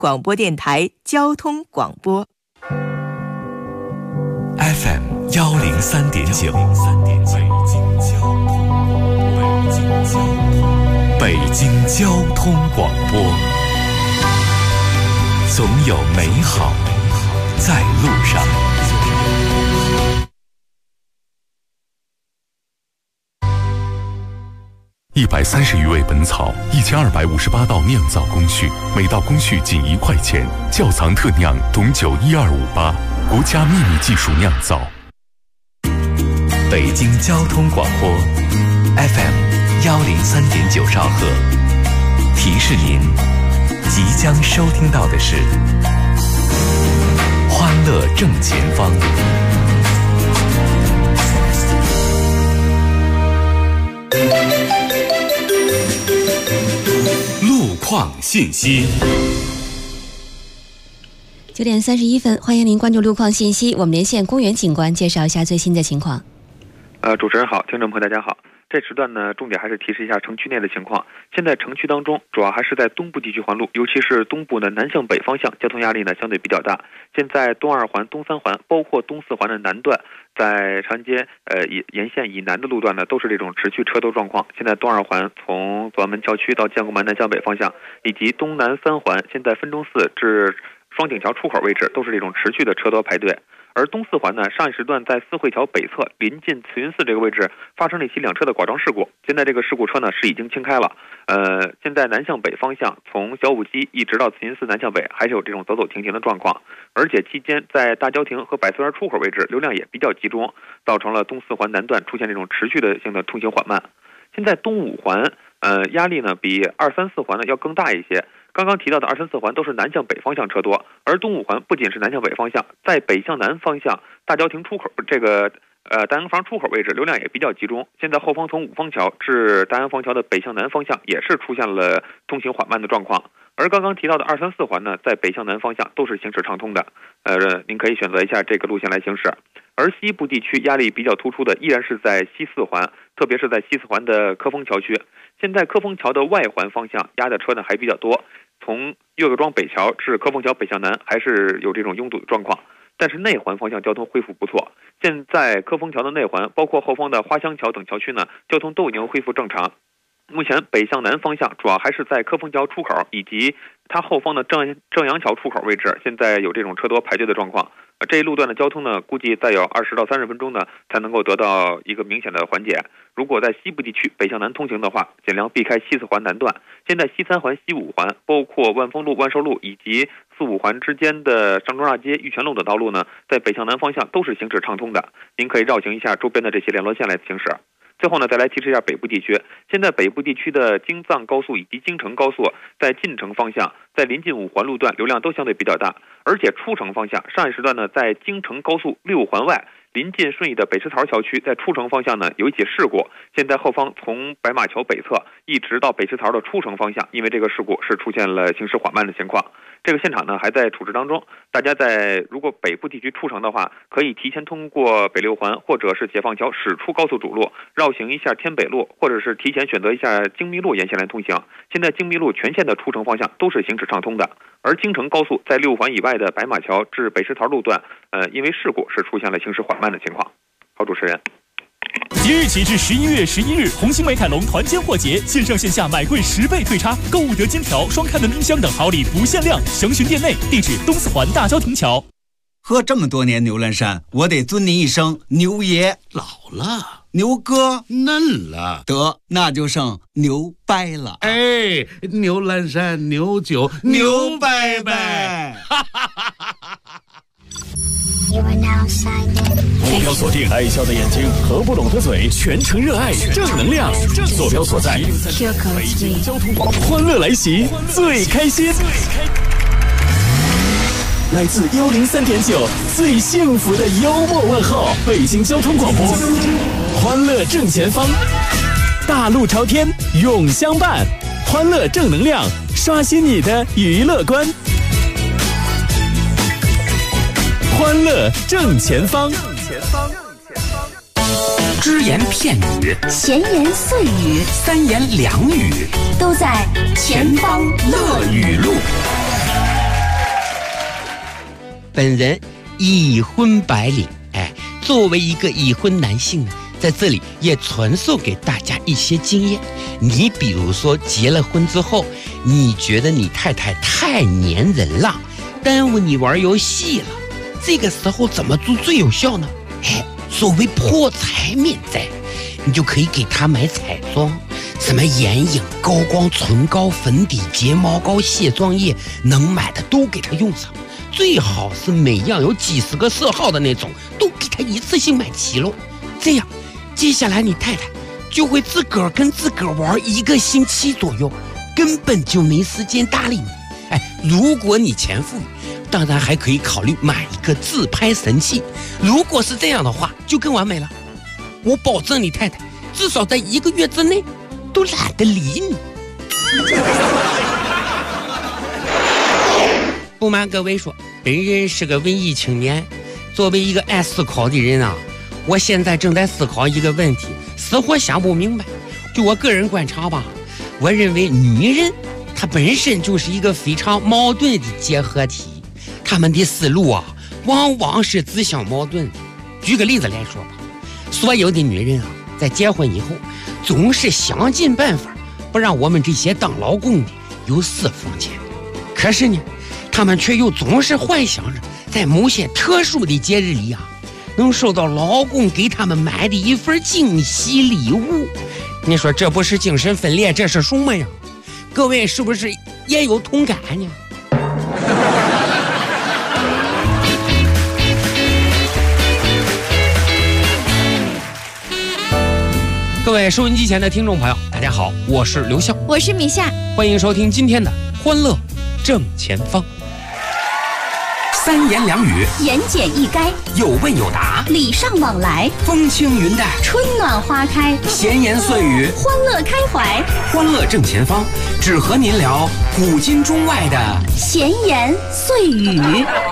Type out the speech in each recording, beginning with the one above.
广播电台交通广播 FM 103.9，北京交通广播，总有美好在路上。130余味本草，1258道酿造工序，每道工序仅1块钱。窖藏特酿董酒12588，国家秘密技术酿造。北京交通广播 FM 103.9兆赫，提示您即将收听到的是欢乐正前方。路况信息。 9点31分，欢迎您关注路况信息。我们连线公园警官，介绍一下最新的情况。 主持人好，听众朋友大家好。这时段呢，重点还是提示一下城区内的情况。现在城区当中，主要还是在东部地区环路，尤其是东部的南向北方向，交通压力呢相对比较大。现在东2环、东3环，包括东4环的南段，在长安街沿线以南的路段呢，都是这种持续车多状况。现在东2环从左安门桥区到建国门南向北方向，以及东南3环，现在分钟寺至双井桥出口位置，都是这种持续的车多排队。而东4环呢，上一时段在四惠桥北侧临近慈云寺这个位置发生了一起两车的剐撞事故，现在这个事故车呢是已经清开了。现在南向北方向从小武基一直到慈云寺南向北还是有这种走走停停的状况，而且期间在大郊亭和百岁园出口位置流量也比较集中，造成了东4环南段出现这种持续的性的通行缓慢。现在东5环压力呢比2、3、4环呢要更大一些。刚刚提到的2、3、4环都是南向北方向车多，而东5环不仅是南向北方向，在北向南方向大郊亭出口这个大洋房出口位置流量也比较集中。现在后方从五方桥至大洋房桥的北向南方向也是出现了通行缓慢的状况。而刚刚提到的2、3、4环呢，在北向南方向都是行驶畅通的，您可以选择一下这个路线来行驶。而西部地区压力比较突出的依然是在西4环，特别是在西4环的科丰桥区。现在科丰桥的外环方向压的车呢还比较多，从岳各庄北桥至科丰桥北向南还是有这种拥堵的状况，但是内环方向交通恢复不错。现在科丰桥的内环，包括后方的花乡桥等桥区呢，交通都已经恢复正常。目前北向南方向主要还是在科丰桥出口以及它后方的正阳桥出口位置，现在有这种车多排队的状况。这一路段的交通呢，估计再有20到30分钟呢，才能够得到一个明显的缓解。如果在西部地区北向南通行的话，尽量避开西4环南段。现在西3环、西5环，包括万丰路、万寿路以及4、5环之间的上庄大街、玉泉路等道路呢，在北向南方向都是行驶畅通的。您可以绕行一下周边的这些联络线来行驶。最后呢，再来提示一下北部地区。现在北部地区的京藏高速以及京承高速在进城方向，在临近5环路段流量都相对比较大，而且出城方向上一时段呢，在京承高速6环外临近顺义的北池槽桥区，在出城方向呢有一起事故。现在后方从白马桥北侧一直到北池槽的出城方向，因为这个事故是出现了行驶缓慢的情况。这个现场呢还在处置当中，大家如果北部地区出城的话，可以提前通过北6环或者是解放桥驶出高速主路，绕行一下天北路，或者是提前选择一下京密路沿线来通行。现在京密路全线的出城方向都是行驶畅通的，而京承高速在6环以外的白马桥至北池槽路段，因为事故是出现了行驶缓慢的情况。好，主持人。 即日起至11月11日，红星美凯龙团坚货节，线上线下买贵10倍退差，购物得金条、双开门冰箱等好礼不限量，详询店内。地址东4环大郊亭桥。 喝这么多年牛栏山，我得尊您一声牛爷。 老了， 牛哥嫩了， 得那就剩牛掰了。 哎，牛栏山牛酒牛掰掰。 坐标锁定爱笑的眼睛，合不拢的嘴，全程热爱正能量。坐标所在北京交通广播，欢乐来袭，最开心。来自103.9最幸福的幽默问候，北京交通广播，欢乐正前方，大路朝天永相伴，欢乐正能量，刷新你的娱乐观。欢乐正前方， 只言片语， 闲言碎语三言两语， 都在前方乐语录。 本人已婚白领，作为一个已婚男性呢，在这里也传授给大家一些经验。你比如说结了婚之后，你觉得你太太太粘人了，耽误你玩游戏了，这个时候怎么做最有效呢？所谓破财免灾，你就可以给她买彩妆，什么眼影、高光唇膏、粉底、睫毛膏、卸妆液，能买的都给她用上，最好是每样有几十个色号的那种，都给她一次性买齐喽。这样接下来你太太就会自个儿跟自个儿玩1个星期左右，根本就没时间搭理你。如果你钱富裕，当然还可以考虑买一个自拍神器，如果是这样的话就更完美了。我保证你太太至少在1个月之内都懒得理你。不瞒各位说，本人是个文艺青年，作为一个爱思考的人啊，我现在正在思考一个问题，死活想不明白。就我个人观察吧，我认为女人她本身就是一个非常矛盾的结合体，她们的思路啊往往是自相矛盾的。举个例子来说吧，所有的女人啊在结婚以后总是想尽办法不让我们这些当老公的有私房钱，可是呢她们却又总是幻想着在某些特殊的节日里啊能收到老公给他们买的一份惊喜礼物。你说这不是精神分裂，这是什么呀？各位是不是也有同感呢？各位收音机前的听众朋友，大家好，我是刘笑， 我是米夏， 欢迎收听今天的欢乐正前方。3言2语， 言简意赅， 有问有答， 礼尚往来， 风轻云淡， 春暖花开， 闲言碎语， 欢乐开怀。 欢乐正前方，只和您聊古今中外的闲言碎语。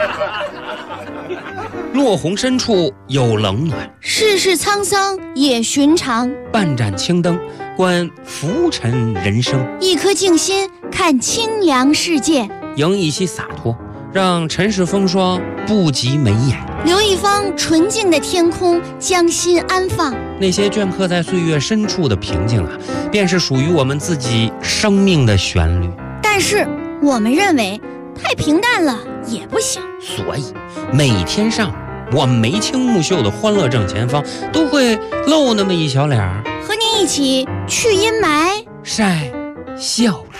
落红深处有冷暖， 世事沧桑也寻常。 半盏青灯观浮沉人生， 一颗静心看清凉世界。 迎一些洒脱，让尘世风霜不及眉眼， 留一方纯净的天空，将心安放。 那些镌刻在岁月深处的平静啊，便是属于我们自己生命的旋律。 但是我们认为太平淡了也不行， 所以每天上我们眉清目秀的欢乐正前方都会露那么一小脸儿， 和你一起去阴霾晒笑了。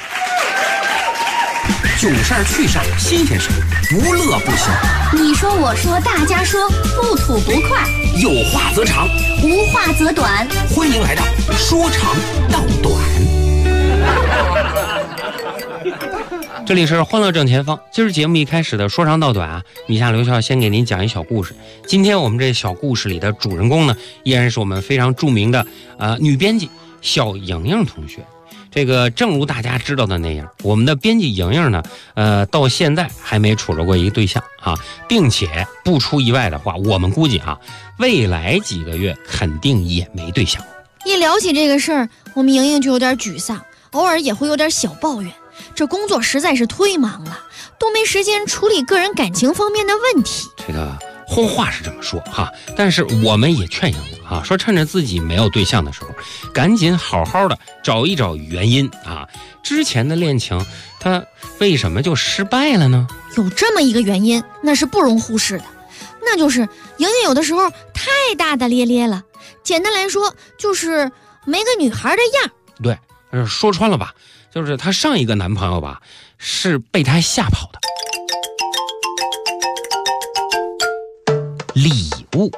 囧事儿去上新鲜事儿，不乐不笑。 你说我说大家说，不吐不快， 有话则长， 无话则短。 欢迎来到说长道短。这里是欢乐正前方，今儿节目一开始的说长道短啊，米夏刘笑先给您讲一小故事。今天我们这小故事里的主人公呢，依然是我们非常著名的女编辑小莹莹同学。这个正如大家知道的那样，我们的编辑莹莹呢，到现在还没处着过一个对象啊，并且不出意外的话，我们估计啊，未来几个月肯定也没对象。 一聊起这个事儿，我们莹莹就有点沮丧，偶尔也会有点小抱怨。这工作实在是忒忙了，都没时间处理个人感情方面的问题。 这个话是这么说哈，但是我们也劝莹莹啊，说趁着自己没有对象的时候，赶紧好好的找一找原因啊。之前的恋情，它为什么就失败了呢？ 有这么一个原因，那是不容忽视的，那就是莹莹有的时候太大大咧咧了。简单来说，就是没个女孩的样。 对，说穿了吧，就是她上一个男朋友吧，是被她吓跑的。礼物。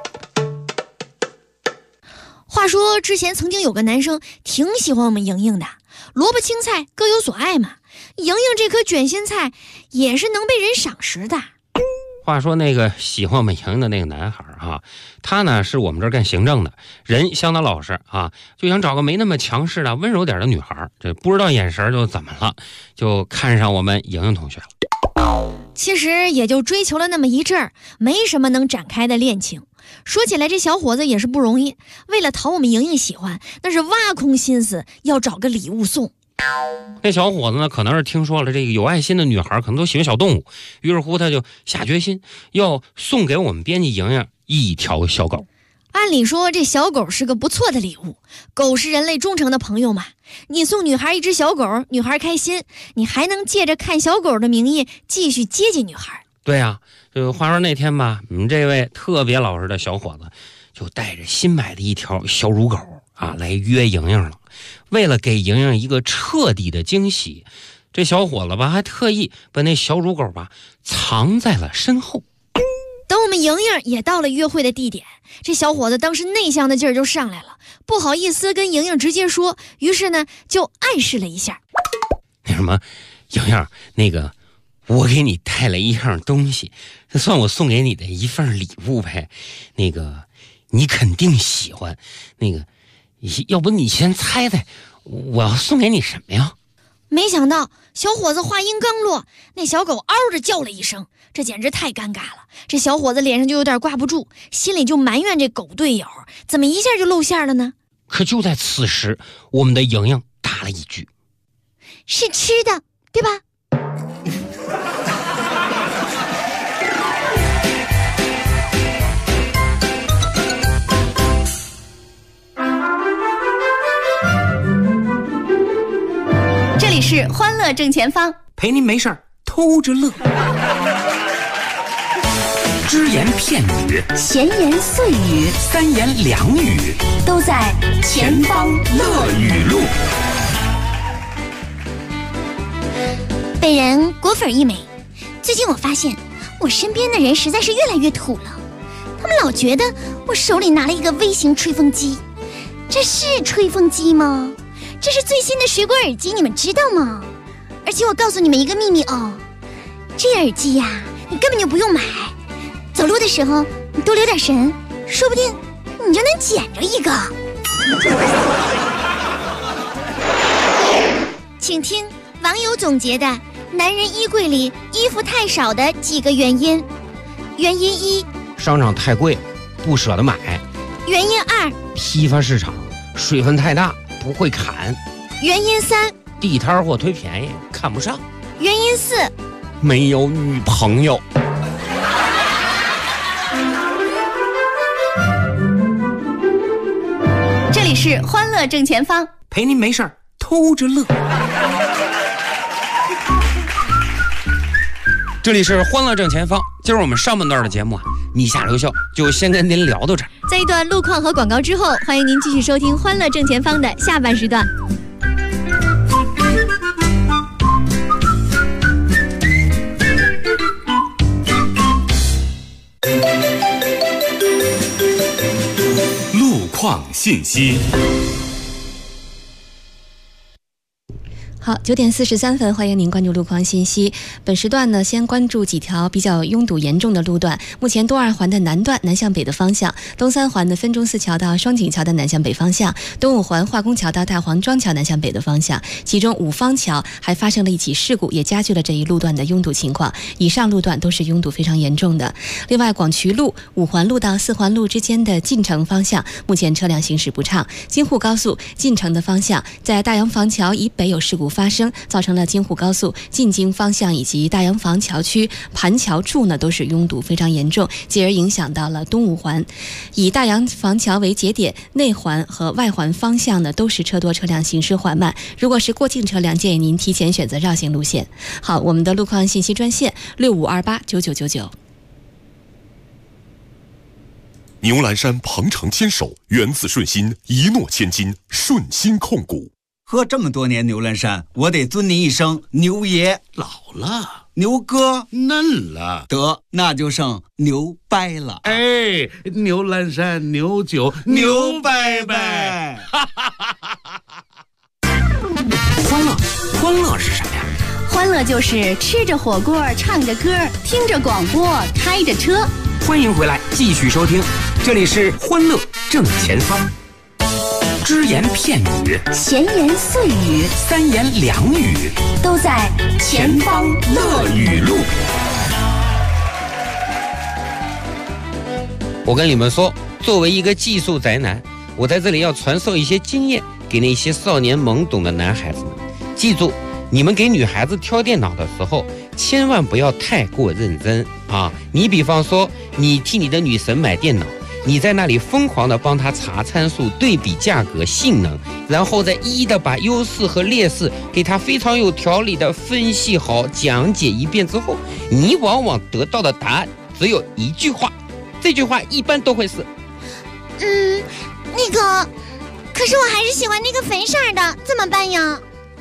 话说之前曾经有个男生挺喜欢我们莹莹的，萝卜青菜各有所爱嘛，莹莹这颗卷心菜也是能被人赏识的。 话说那个喜欢我们莹莹的那个男孩啊，他呢是我们这儿干行政的，人相当老实啊，就想找个没那么强势的温柔点的女孩，这不知道眼神就怎么了，就看上我们莹莹同学了。 其实也就追求了那么一阵儿，没什么能展开的恋情。说起来这小伙子也是不容易，为了讨我们莹莹喜欢，那是挖空心思要找个礼物送。 那小伙子呢，可能是听说了这个有爱心的女孩可能都喜欢小动物，于是乎他就下决心要送给我们编辑莹莹一条小狗。 按理说这小狗是个不错的礼物，狗是人类忠诚的朋友嘛。你送女孩一只小狗，女孩开心，你还能借着看小狗的名义继续接近女孩。 对啊，话说那天吧，我们这位特别老实的小伙子就带着新买的一条小乳狗啊来约莹莹了。为了给莹莹一个彻底的惊喜，这小伙子吧还特意把那小乳狗吧藏在了身后。 等我们莹莹也到了约会的地点，这小伙子当时内向的劲儿就上来了，不好意思跟莹莹直接说，于是呢就暗示了一下。 那什么，莹莹，那个我给你带了一样东西，这算我送给你的一份礼物呗。那个你肯定喜欢，那个要不你先猜猜我要送给你什么呀？ 没想到小伙子话音刚落，那小狗嗷着叫了一声，这简直太尴尬了。这小伙子脸上就有点挂不住，心里就埋怨这狗队友怎么一下就露馅了呢？ 可就在此时，我们的莹莹答了一句：“ 是吃的，对吧？” 这里是欢乐正前方， 陪您没事儿偷着乐。只言片语， 闲言碎语， 三言两语， 都在前方乐语录。 本人果粉一枚。最近我发现我身边的人实在是越来越土了，他们老觉得我手里拿了一个微型吹风机。这是吹风机吗？这是最新的水果耳机，你们知道吗？而且我告诉你们一个秘密哦，这耳机呀，你根本就不用买，走路的时候你多留点神，说不定你就能捡着一个。请听网友总结的男人衣柜里衣服太少的几个原因。原因一， 商场太贵，不舍得买。 原因二， 批发市场水分太大，不会砍。 原因三， 地摊货忒便宜，看不上。 原因四， 没有女朋友。 这里是欢乐正前方， 陪您没事儿偷着乐。 这里是欢乐正前方，今儿我们上半段的节目啊，米夏刘秀就先跟您聊到这儿。 在一段路况和广告之后，欢迎您继续收听欢乐正前方的下半时段。 路况信息。 好，9点43分，欢迎您关注路况信息。本时段呢，先关注几条比较拥堵严重的路段。目前东2环的南段南向北的方向，东3环的分钟寺桥到双井桥的南向北方向，东5环化工桥到大黄庄桥南向北的方向。其中五方桥还发生了一起事故，也加剧了这一路段的拥堵情况。以上路段都是拥堵非常严重的。另外，广渠路5环路到4环路之间的进城方向，目前车辆行驶不畅。京沪高速进城的方向，在大洋房桥以北有事故发生，造成了京沪高速进京方向以及大洋房桥区盘桥处呢都是拥堵非常严重，继而影响到了东5环。以大洋房桥为节点，内环和外环方向呢都是车多，车辆行驶缓慢。如果是过境车辆，建议您提前选择绕行路线。好，我们的路况信息专线65289999。 牛栏山鹏程牵手，源自顺心，一诺千金，顺心控股。 喝这么多年牛栏山，我得尊您一声牛爷。 老了， 牛哥嫩了， 得那就剩牛掰了。 哎，牛栏山牛酒牛掰掰。 欢乐是什么呀？ 欢乐就是吃着火锅，唱着歌，听着广播，开着车。 欢迎回来，继续收听，这里是欢乐正前方。只言片语， 闲言碎语， 三言两语， 都在前方乐语录。 我跟你们说，作为一个技术宅男，我在这里要传授一些经验给那些少年懵懂的男孩子们。 记住，你们给女孩子挑电脑的时候，千万不要太过认真啊！你比方说，你替你的女神买电脑，你在那里疯狂的帮她查参数、对比价格、性能，然后再一一的把优势和劣势给她非常有条理的分析好、讲解一遍之后，你往往得到的答案只有一句话，这句话一般都会是： 可是我还是喜欢那个粉色的，怎么办呀？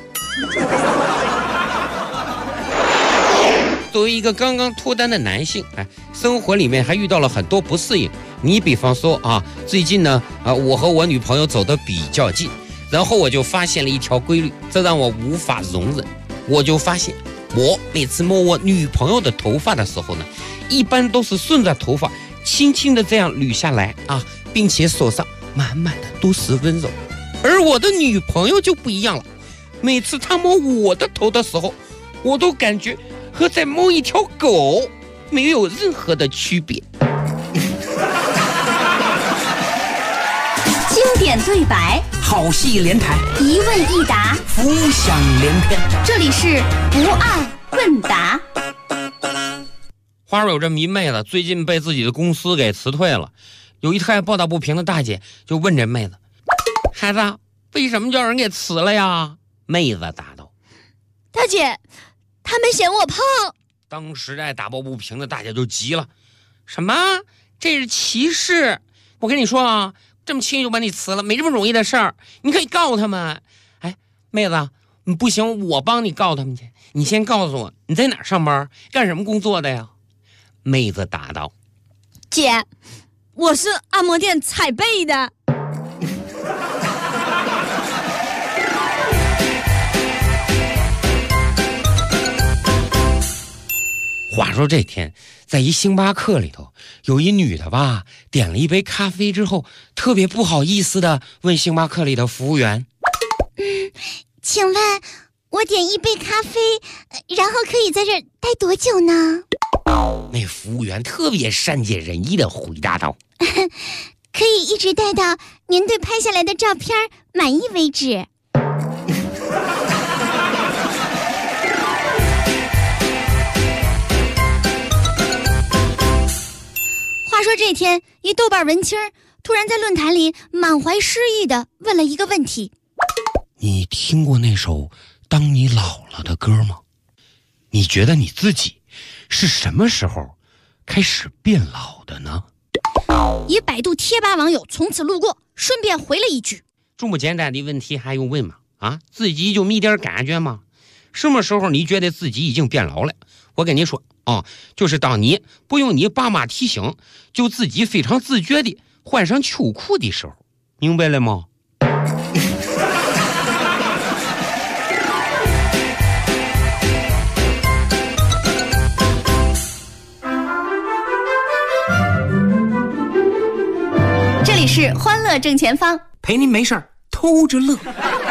作为一个刚刚脱单的男性，生活里面还遇到了很多不适应。你比方说最近呢，我和我女朋友走得比较近，然后我就发现了一条规律，这让我无法容忍。我就发现，我每次摸我女朋友的头发的时候呢，一般都是顺着头发轻轻的这样捋下来并且手上满满的都是温柔。而我的女朋友就不一样了，每次她摸我的头的时候，我都感觉和在摸一条狗没有任何的区别。 经典对白， 好戏连台， 一问一答， 浮想联翩。 这里是不二问答。 花儿有这迷妹子，最近被自己的公司给辞退了。有一太抱打不平的大姐就问这妹子：“孩子，为什么叫人给辞了呀？”妹子答道：“ 大姐，他们嫌我胖。” 当时打抱不平的大姐就急了：“什么？这是歧视！我跟你说这么轻易就把你辞了，没这么容易的事儿，你可以告他们。妹子，你不行，我帮你告他们去。你先告诉我你在哪儿上班，干什么工作的呀？”妹子答道：“ 姐，我是按摩店踩背的。” 话说这天，在一星巴克里头，有一女的吧，点了一杯咖啡之后，特别不好意思的问星巴克里的服务员：“ 请问我点一杯咖啡，然后可以在这儿待多久呢？” 那服务员特别善解人意的回答道：“ 可以一直待到您对拍下来的照片满意为止。”话说这天，一豆瓣文青突然在论坛里满怀诗意的问了一个问题：“ 你听过那首《当你老了》的歌吗？你觉得你自己是什么时候开始变老的呢？” 一百度贴吧网友从此路过，顺便回了一句：“ 这么简单的问题还用问吗？自己就没点感觉吗？什么时候你觉得自己已经变老了？我跟你说就是当你不用你爸妈提醒，就自己非常自觉地换上秋裤的时候，明白了吗？” 这里是欢乐正前方， 陪您没事儿偷着乐。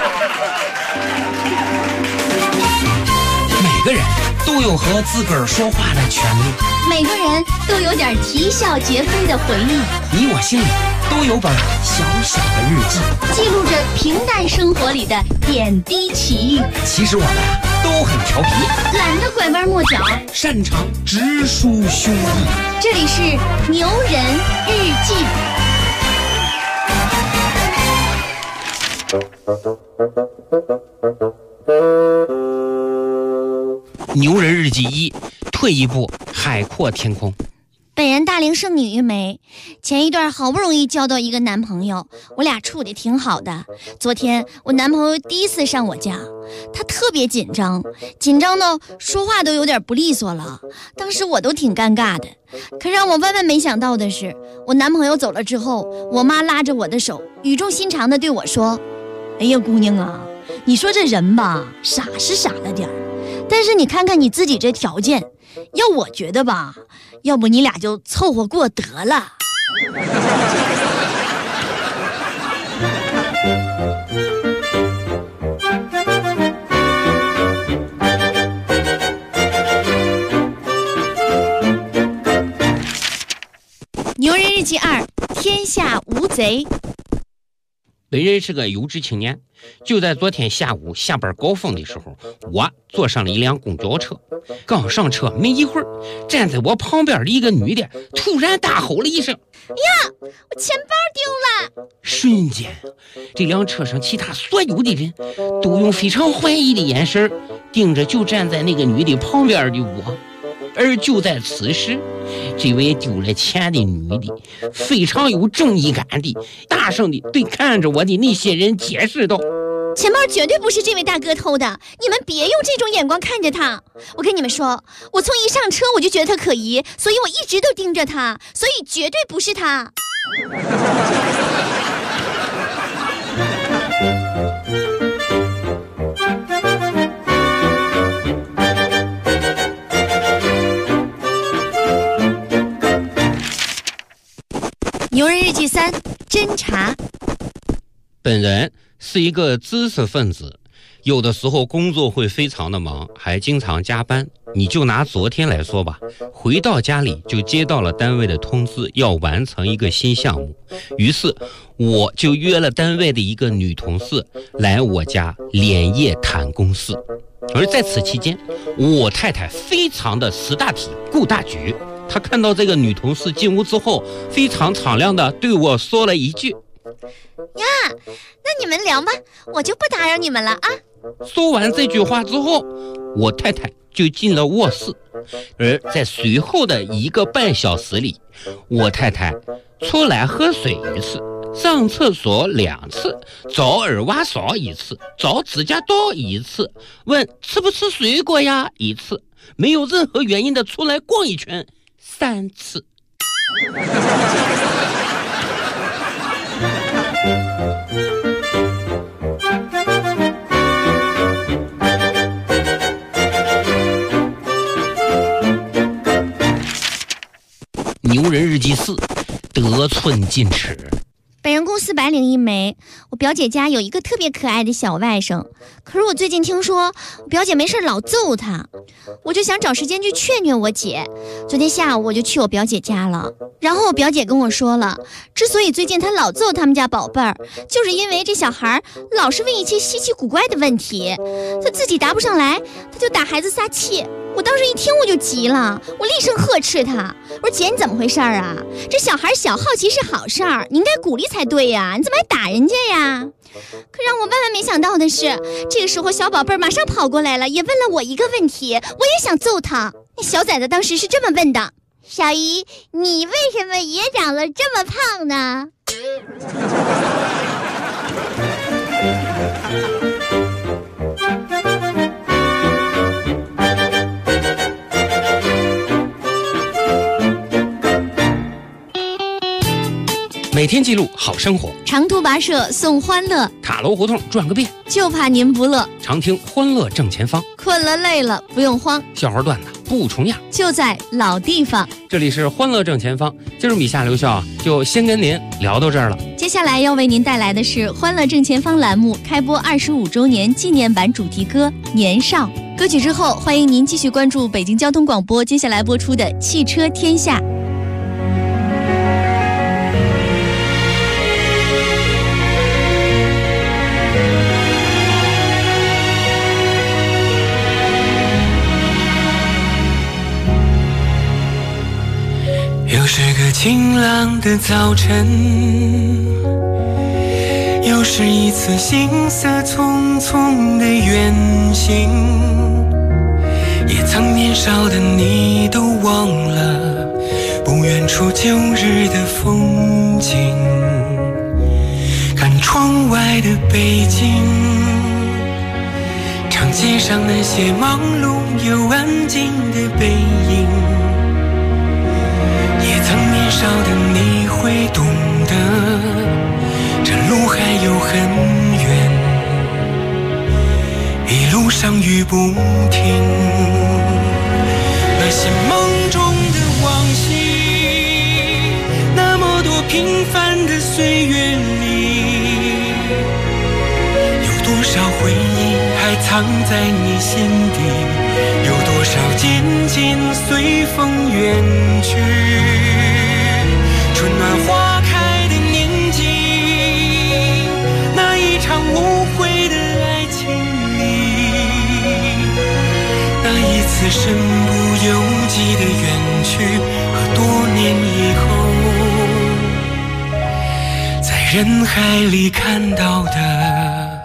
每个人都有和自个儿说话的权利， 每个人都有点啼笑皆非的回忆， 你我心里都有本小小的日记， 记录着平淡生活里的点滴奇遇。 其实我们都很调皮， 懒得拐弯抹角， 擅长直抒胸臆。 这里是牛人日记。 牛人日记1：退一步，海阔天空。 本人大龄剩女一枚，前一段好不容易交到一个男朋友，我俩处得挺好的。昨天我男朋友第一次上我家，他特别紧张到说话都有点不利索了。当时我都挺尴尬的，可让我万万没想到的是，我男朋友走了之后，我妈拉着我的手，语重心长地对我说：“哎呀，姑娘啊，你说这人吧，傻是傻了点儿，但是你看看你自己这条件，要我觉得吧，要不你俩就凑合过得了。”牛人日记2：天下无贼。 本人是个有志青年，就在昨天下午下班高峰的时候，我坐上了一辆公交车。刚上车没一会儿，站在我旁边的一个女的突然大吼了一声：“ 呀，我钱包丢了！” 瞬间，这辆车上其他所有的人都用非常怀疑的眼神盯着就站在那个女的旁边的我。而就在此时，这位丢了钱的女的非常有正义感的大声的对看着我的那些人解释道：“ 钱包绝对不是这位大哥偷的，你们别用这种眼光看着他。我跟你们说，我从一上车我就觉得他可疑，所以我一直都盯着他，所以绝对不是他。”牛人日记3：侦查。 本人是一个知识分子，有的时候工作会非常的忙，还经常加班。你就拿昨天来说吧，回到家里就接到了单位的通知，要完成一个新项目，于是我就约了单位的一个女同事来我家连夜谈公事。而在此期间，我太太非常的识大体顾大局，她看到这个女同事进屋之后，非常敞亮的对我说了一句：“ 呀，那你们聊吧，我就不打扰你们了啊。” 说完这句话之后，我太太就进了卧室。而在随后的1个半小时里，我太太出来喝水1次，上厕所2次，找耳挖勺1次，找指甲刀1次，问吃不吃水果呀1次，没有任何原因的出来逛一圈3次。牛人日记4：得寸进尺。 本人公司白领一枚，我表姐家有一个特别可爱的小外甥，可是我最近听说我表姐没事老揍他，我就想找时间去劝劝我姐。昨天下午我就去我表姐家了，然后我表姐跟我说了，之所以最近她老揍他们家宝贝儿，就是因为这小孩老是问一些稀奇古怪的问题，他自己答不上来，他就打孩子撒气。我当时一听我就急了，我厉声呵斥他，我说姐你怎么回事啊？这小孩小好奇是好事儿，你应该鼓励才对呀，你怎么还打人家呀？可让我万万没想到的是，这个时候小宝贝儿马上跑过来了，也问了我一个问题，我也想揍他。那小崽子当时是这么问的：小姨，你为什么也长了这么胖呢？ 每天记录好生活， 长途跋涉送欢乐， 塔楼胡同转个遍， 就怕您不乐。 常听欢乐正前方， 困了累了不用慌， 笑话段子不重样， 就在老地方。 这里是欢乐正前方，今儿米夏刘笑就先跟您聊到这儿了。 接下来要为您带来的是欢乐正前方栏目开播25周年纪念版主题歌《年少》。歌曲之后，欢迎您继续关注北京交通广播接下来播出的《汽车天下》。 又是个晴朗的早晨，又是一次行色匆匆的远行，也曾年少的你都忘了不远处旧日的风景。看窗外的北京，长街上那些忙碌又安静的背影，也曾年少的你会懂得，这路还有很远，一路上雨不停。那些梦中的往昔，那么多平凡的岁月里，有多少回忆还藏在你心底，有多少渐渐随风远去。春暖花开的年纪， 此身不由己的远去，和多年以后在人海里看到的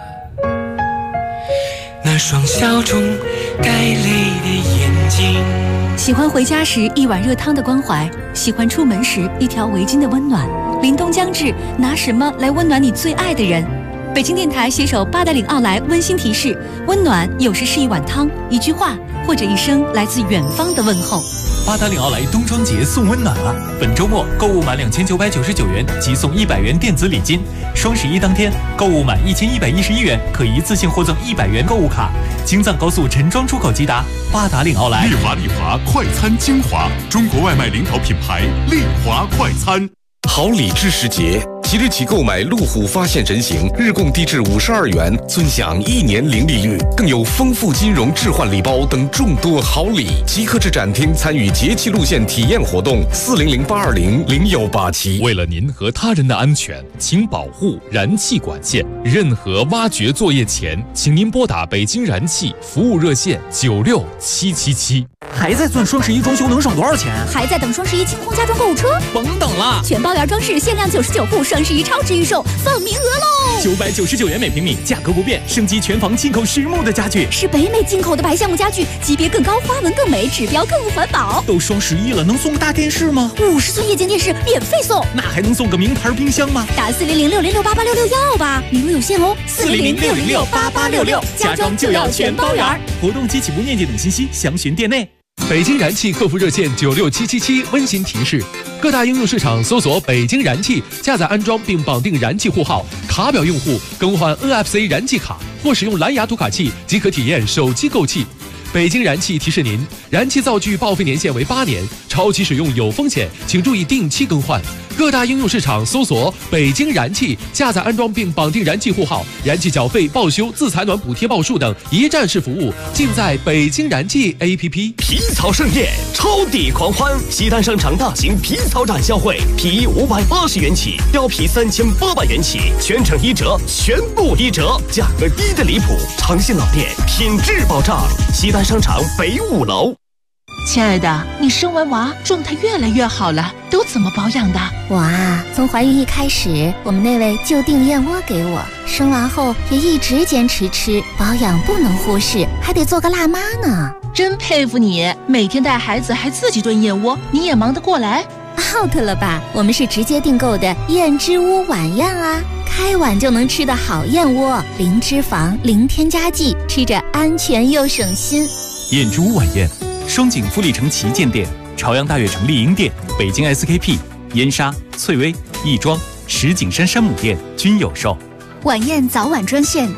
那双笑中带泪的眼睛。 喜欢回家时一碗热汤的关怀，喜欢出门时一条围巾的温暖。凛冬将至，拿什么来温暖你最爱的人？北京电台携手八达岭奥莱温馨提示：温暖有时是一碗汤、一句话，或者一声来自远方的问候。 八达岭奥莱冬装节送温暖啊！本周末购物满2999元即送100元电子礼金。双11当天购物满1111元可一次性获赠100元购物卡。京藏高速陈庄出口即达八达岭奥莱。 丽华快餐精华，中国外卖领导品牌丽华快餐。 好礼知时节，即日起购买路虎发现人形，日供低至52元，尊享1年零利率，更有丰富金融置换礼包等众多好礼。即刻至展厅参与节气路线体验活动，400-820-0187。 为了您和他人的安全，请保护燃气管线。任何挖掘作业前，请您拨打北京燃气服务热线96777。 还在算双11装修能省多少钱？ 还在等双11清空家装购物车？ 甭等了， 全包圆装饰限量99户，双11超值预售，放名额喽 ！999元每平米，价格不变，升级全房进口实木的家具， 是北美进口的白橡木家具，级别更高，花纹更美，指标更环保。 都双11了，能送个大电视吗 ？50寸液晶电视免费送， 那还能送个名牌冰箱吗？ 打400-606-8866要吧，名额有限哦！400-606-8866，家装就要全包圆。 活动及起步面积等信息详询店内。 北京燃气客服热线96777温馨提示：各大应用市场搜索北京燃气，下载安装并绑定燃气户号，卡表用户更换 NFC 燃气卡或使用蓝牙读卡器即可体验手机购气。北京燃气提示您，燃气灶具报废年限为8年，超期使用有风险，请注意定期更换。各大应用市场搜索北京燃气，下载安装并绑定燃气户号，燃气缴费、报修、自采暖补贴报数等一站式服务，尽在北京燃气 APP。 皮草盛宴，超抵狂欢！西单商场大型皮草展销会，皮衣580元起，貂皮3800元起，全程1折，全部1折，价格低的离谱。诚信老店，品质保障。西单商场北5楼。 亲爱的，你生完娃状态越来越好了，都怎么保养的？ 我啊，从怀孕一开始，我们那位就订燕窝给我，生完后也一直坚持吃，保养不能忽视，还得做个辣妈呢。 真佩服你，每天带孩子还自己炖燕窝，你也忙得过来 ？out了吧？我们是直接订购的燕之屋晚宴啊，开碗就能吃的好燕窝，零脂肪，零添加剂，吃着安全又省心。 燕之屋晚宴。双井富力城旗舰店、朝阳大悦城丽婴店、北京 SKP、燕莎、翠微、亦庄、石景山山姆店均有售。 晚宴早晚专线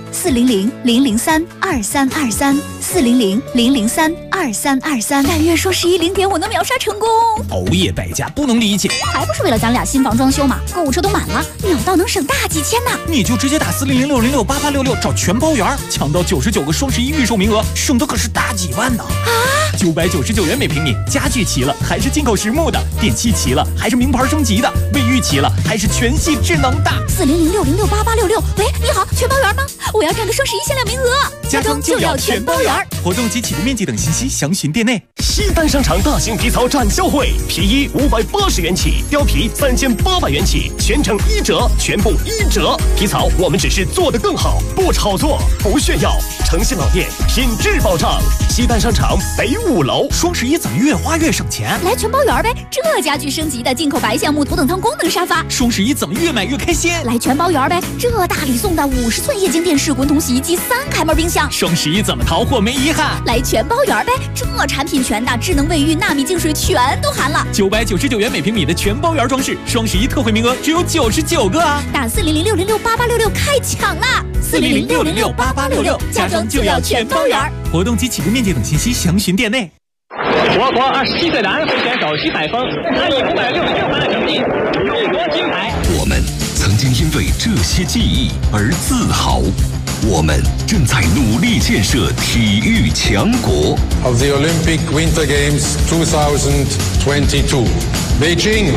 400-003-2323，400-003-2323，但愿说11零点我能秒杀成功。 熬夜败家不能理解， 还不是为了咱俩新房装修嘛？购物车都满了，秒到能省大几千呢。 你就直接打400-606-8866找全包圆，抢到99个双11预售名额，省的可是大几万呢！ 啊 ！999元每平米，家具齐了还是进口实木的，电器齐了还是名牌升级的，卫浴齐了还是全系智能的。 400-606-8866，喂，你好，全包圆吗？我要占个双11限量名额， 家装就要全包圆。活动及起步面积等信息详询店内。 西单商场大型皮草展销会，皮衣580元起，貂皮3800元起，全程1折，全部1折。皮草我们只是做得更好，不炒作，不炫耀。诚信老店，品质保障。西单商场北5楼。 双11怎么越花越省钱？ 来全包圆呗！这家具升级的进口白橡木头等舱功能沙发。 双11怎么越买越开心？ 来全包圆呗！这大礼送的50寸液晶电视、滚筒洗衣机、3开门冰箱。 双11怎么淘货没遗憾？ 来全包圆呗！这产品全的，智能卫浴、纳米净水全都含了。 999元每平米的全包圆装饰，双11特惠名额只有99个啊！ 打400-606-8866开抢啦！400-606-8866，家装就要全包圆。 活动及起步面积等信息详询店内。 我国27岁的安徽选手徐海峰，他以566分的成绩勇夺金牌。 我们曾经因为这些记忆而自豪，我们正在努力建设体育强国。 Of the Olympic Winter Games 2022, Beijing。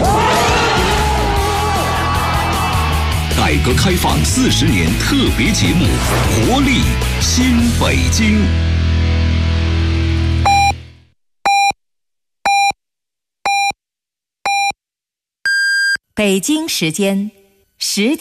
改革开放40年特别节目《活力新北京》。 北京时间10点。